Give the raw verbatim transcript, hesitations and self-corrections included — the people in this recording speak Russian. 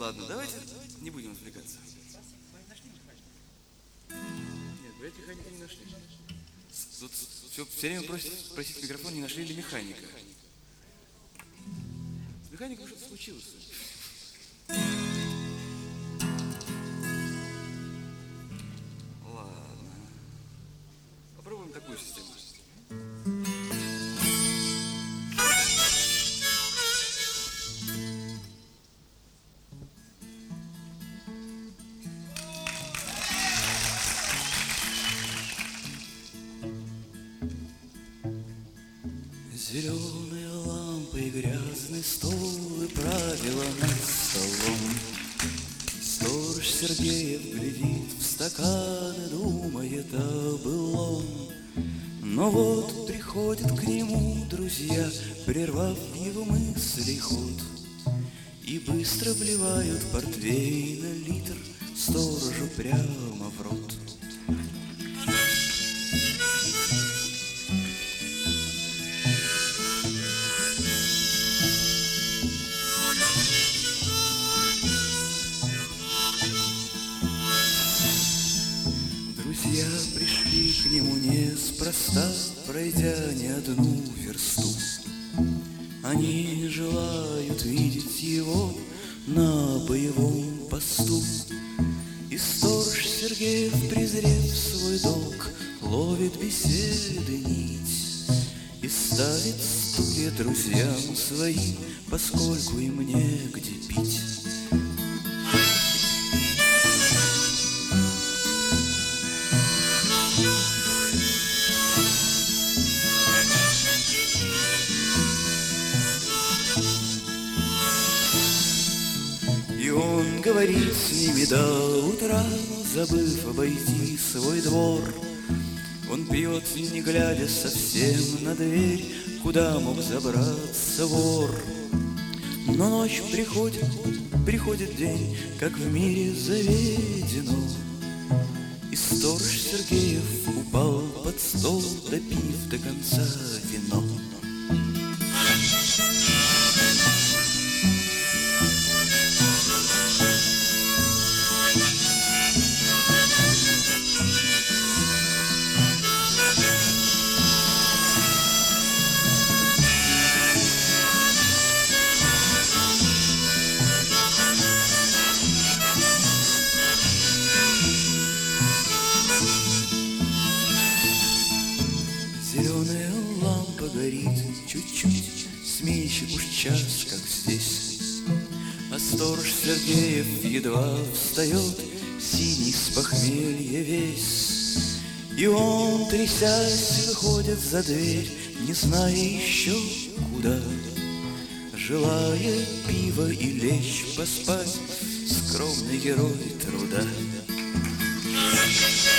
Ладно, давайте не будем отвлекаться. Нет, вряд ли механика не нашли. Тут все, все время просят спросить микрофон, не нашли ли механика. С механиком что-то случилось. Ладно. Попробуем такую систему. Зеленые лампы и грязный стол, и правила над столом. Сторож Сергеев глядит в стаканы, думает о былом. Но вот приходят к нему друзья, прервав его мысли ход, и быстро вливают портвейн на литр сторожу прямо в рот. Друзья пришли к нему неспроста, пройдя не одну версту. Они желают видеть его на боевом посту. И сторож Сергеев, презрев свой долг, ловит беседы нить и ставит стулья друзьям своим, поскольку им негде пить. И он говорит с ними до утра, забыв обойти свой двор. Он пьет, не глядя совсем на дверь, куда мог забраться вор. Но ночь приходит, приходит день, как в мире заведено. И сторож Сергеев упал под стол, допив до конца вино. Зеленая лампа горит чуть-чуть, сменщик уж час, как здесь. А сторож Сергеев едва встает, синий с похмелья весь. И он, трясясь, выходит за дверь, не зная еще куда, желая пива и лечь поспать, скромный герой труда.